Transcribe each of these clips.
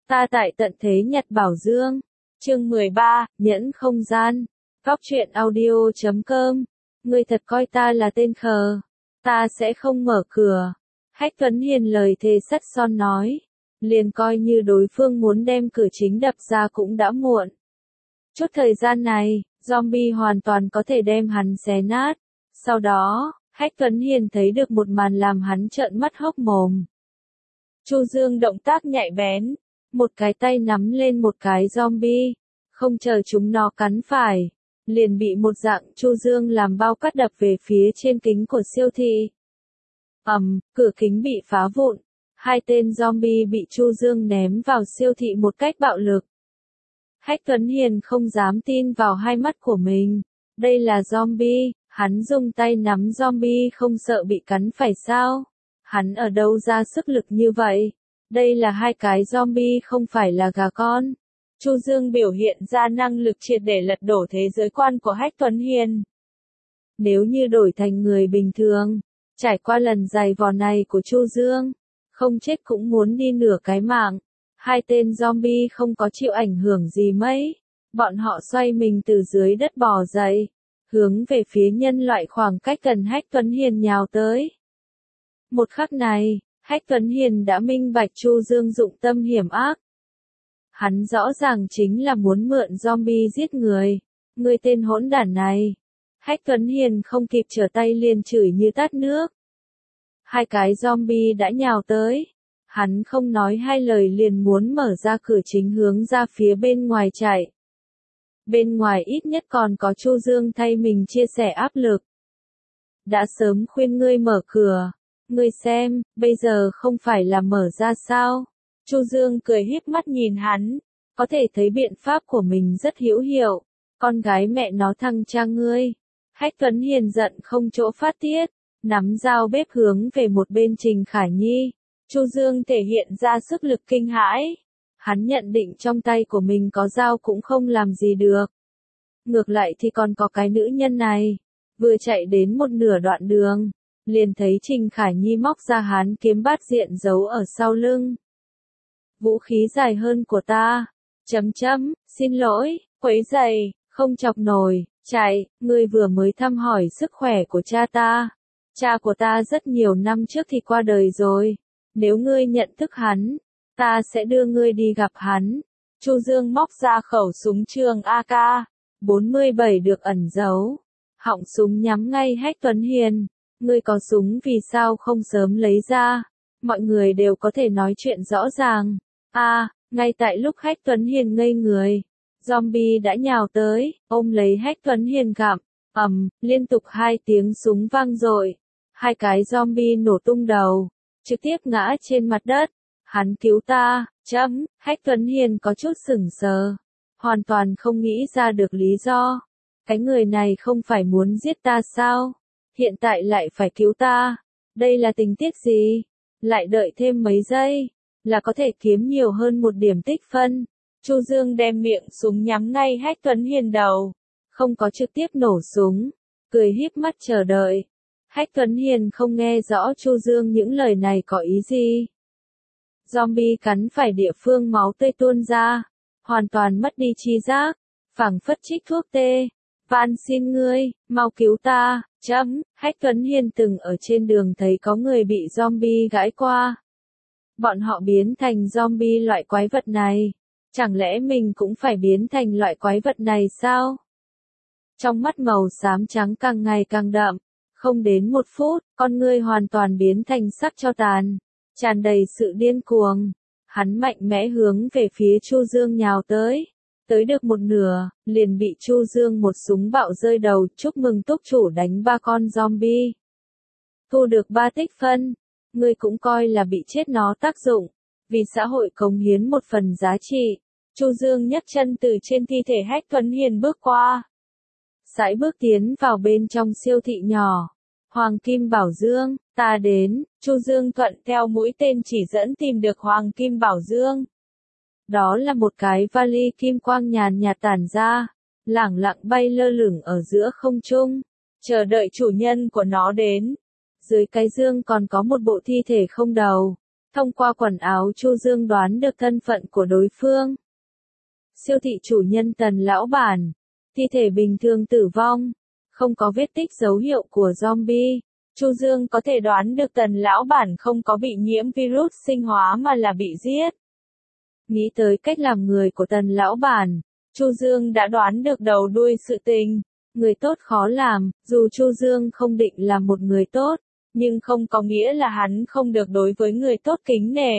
Ta tại tận thế Nhật Bảo Dương. Chương 13, Nhẫn không gian. Góc truyện audio.com. Ngươi thật coi ta là tên khờ. Ta sẽ không mở cửa. Hách Tuấn Hiền lời thề sắt son nói. Liền coi như đối phương muốn đem cửa chính đập ra cũng đã muộn. Chút thời gian này, zombie hoàn toàn có thể đem hắn xé nát. Sau đó, Hách Tuấn Hiền thấy được một màn làm hắn trợn mắt hốc mồm. Chu Dương động tác nhạy bén, một cái tay nắm lên một cái zombie, không chờ chúng nó cắn phải, liền bị một dạng Chu Dương làm bao cắt đập về phía trên kính của siêu thị. Cửa kính bị phá vụn, hai tên zombie bị Chu Dương ném vào siêu thị một cách bạo lực. Hách Tuấn Hiền không dám tin vào hai mắt của mình, đây là zombie, hắn dùng tay nắm zombie không sợ bị cắn phải sao? Hắn ở đâu ra sức lực như vậy? Đây là hai cái zombie không phải là gà con. Chu Dương biểu hiện ra năng lực triệt để lật đổ thế giới quan của Hách Tuấn Hiền. Nếu như đổi thành người bình thường, trải qua lần dày vò này của Chu Dương, không chết cũng muốn đi nửa cái mạng. Hai tên zombie không có chịu ảnh hưởng gì mấy. Bọn họ xoay mình từ dưới đất bò dậy, hướng về phía nhân loại khoảng cách gần Hách Tuấn Hiền nhào tới. Một khắc này, Hách Tuấn Hiền đã minh bạch Chu Dương dụng tâm hiểm ác. Hắn rõ ràng chính là muốn mượn zombie giết người. Người tên hỗn đản này. Hách Tuấn Hiền không kịp trở tay liền chửi như tát nước. Hai cái zombie đã nhào tới. Hắn không nói hai lời liền muốn mở ra cửa chính hướng ra phía bên ngoài chạy. Bên ngoài ít nhất còn có Chu Dương thay mình chia sẻ áp lực. Đã sớm khuyên ngươi mở cửa. Ngươi xem, bây giờ không phải là mở ra sao? Chu Dương cười híp mắt nhìn hắn, có thể thấy biện pháp của mình rất hữu hiệu. Con gái mẹ nó thằng cha ngươi. Hách Tuấn Hiền giận không chỗ phát tiết, nắm dao bếp hướng về một bên Trình Khải Nhi. Chu Dương thể hiện ra sức lực kinh hãi. Hắn nhận định trong tay của mình có dao cũng không làm gì được. Ngược lại thì còn có cái nữ nhân này. Vừa chạy đến một nửa đoạn đường, liền thấy Trình Khải Nhi móc ra hán kiếm bát diện giấu ở sau lưng. Vũ khí dài hơn của ta. Xin lỗi, quấy rầy, không chọc nổi, chạy, ngươi vừa mới thăm hỏi sức khỏe của cha ta. Cha của ta rất nhiều năm trước thì qua đời rồi. Nếu ngươi nhận thức hắn, ta sẽ đưa ngươi đi gặp hắn. Chu Dương móc ra khẩu súng trường AK-47 được ẩn giấu. Họng súng nhắm ngay Hách Tuấn Hiền. Ngươi có súng vì sao không sớm lấy ra? Mọi người đều có thể nói chuyện rõ ràng. Ngay tại lúc Hách Tuấn Hiền ngây người, zombie đã nhào tới, ôm lấy Hách Tuấn Hiền gặm. Liên tục hai tiếng súng vang dội. Hai cái zombie nổ tung đầu, trực tiếp ngã trên mặt đất. Hắn cứu ta, Hách Tuấn Hiền có chút sửng sờ. Hoàn toàn không nghĩ ra được lý do. Cái người này không phải muốn giết ta sao? Hiện tại lại phải cứu ta. Đây là tình tiết gì? Lại đợi thêm mấy giây, là có thể kiếm nhiều hơn một điểm tích phân. Chu Dương đem miệng súng nhắm ngay Hách Tuấn Hiền đầu. Không có trực tiếp nổ súng. Cười híp mắt chờ đợi. Hách Tuấn Hiền không nghe rõ Chu Dương những lời này có ý gì. Zombie cắn phải địa phương máu tươi tuôn ra. Hoàn toàn mất đi trí giác. Phảng phất trích thuốc tê. Van xin ngươi, mau cứu ta. Hách Tuấn Hiền từng ở trên đường thấy có người bị zombie gãi qua. Bọn họ biến thành zombie loại quái vật này. Chẳng lẽ mình cũng phải biến thành loại quái vật này sao? Trong mắt màu xám trắng càng ngày càng đậm. Không đến một phút, con ngươi hoàn toàn biến thành sắc tro tàn. Tràn đầy sự điên cuồng. Hắn mạnh mẽ hướng về phía Chu Dương nhào tới. Tới được một nửa, liền bị Chu Dương một súng bạo rơi đầu. Chúc mừng túc chủ đánh 3 con zombie. Thu được 3 tích phân. Ngươi cũng coi là bị chết nó tác dụng. Vì xã hội cống hiến một phần giá trị. Chu Dương nhấc chân từ trên thi thể Hách Tuấn Hiền bước qua. Sải bước tiến vào bên trong siêu thị nhỏ. Hoàng Kim Bảo Dương, ta đến. Chu Dương thuận theo mũi tên chỉ dẫn tìm được Hoàng Kim Bảo Dương. Đó là một cái vali kim quang nhàn nhạt tản ra, lẳng lặng bay lơ lửng ở giữa không trung, chờ đợi chủ nhân của nó đến. Dưới cái dương còn có một bộ thi thể không đầu. Thông qua quần áo Chu Dương đoán được thân phận của đối phương. Siêu thị chủ nhân Tần lão bản. Thi thể bình thường tử vong. Không có vết tích dấu hiệu của zombie. Chu Dương có thể đoán được Tần lão bản không có bị nhiễm virus sinh hóa mà là bị giết. Nghĩ tới cách làm người của Tần lão bản, Chu Dương đã đoán được đầu đuôi sự tình. Người tốt khó làm, dù Chu Dương không định là một người tốt, nhưng không có nghĩa là hắn không được đối với người tốt kính nể.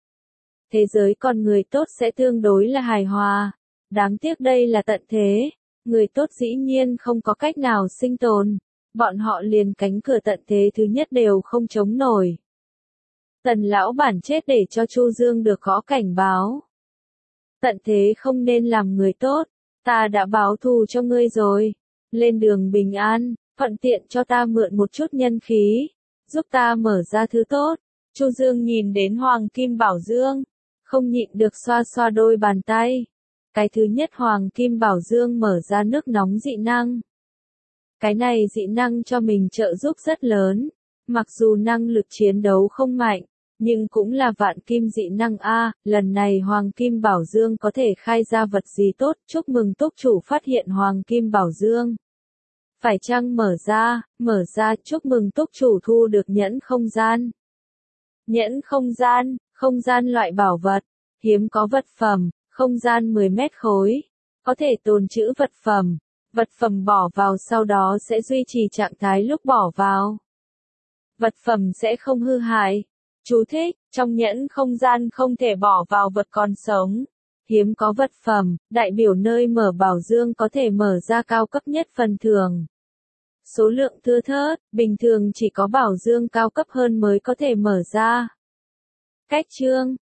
Thế giới con người tốt sẽ tương đối là hài hòa. Đáng tiếc đây là tận thế. Người tốt dĩ nhiên không có cách nào sinh tồn. Bọn họ liền cánh cửa tận thế thứ nhất đều không chống nổi. Tần lão bản chết để cho Chu Dương được gõ cảnh báo. Tận thế không nên làm người tốt. Ta đã báo thù cho ngươi rồi. Lên đường bình an, thuận tiện cho ta mượn một chút nhân khí. Giúp ta mở ra thứ tốt. Chu Dương nhìn đến Hoàng Kim Bảo Dương. Không nhịn được xoa xoa đôi bàn tay. Cái thứ nhất Hoàng Kim Bảo Dương mở ra nước nóng dị năng. Cái này dị năng cho mình trợ giúp rất lớn. Mặc dù năng lực chiến đấu không mạnh, nhưng cũng là vạn kim dị năng A. Lần này Hoàng Kim Bảo Dương có thể khai ra vật gì tốt. Chúc mừng túc chủ phát hiện Hoàng Kim Bảo Dương. Phải chăng mở ra, chúc mừng túc chủ thu được nhẫn không gian. Nhẫn không gian loại bảo vật, hiếm có vật phẩm, không gian 10 mét khối, có thể tồn trữ vật phẩm bỏ vào sau đó sẽ duy trì trạng thái lúc bỏ vào. Vật phẩm sẽ không hư hại. Chú thích, trong nhẫn không gian không thể bỏ vào vật còn sống. Hiếm có vật phẩm, đại biểu nơi mở bảo dương có thể mở ra cao cấp nhất phần thưởng. Số lượng thưa thớt, bình thường chỉ có bảo dương cao cấp hơn mới có thể mở ra. Cách chương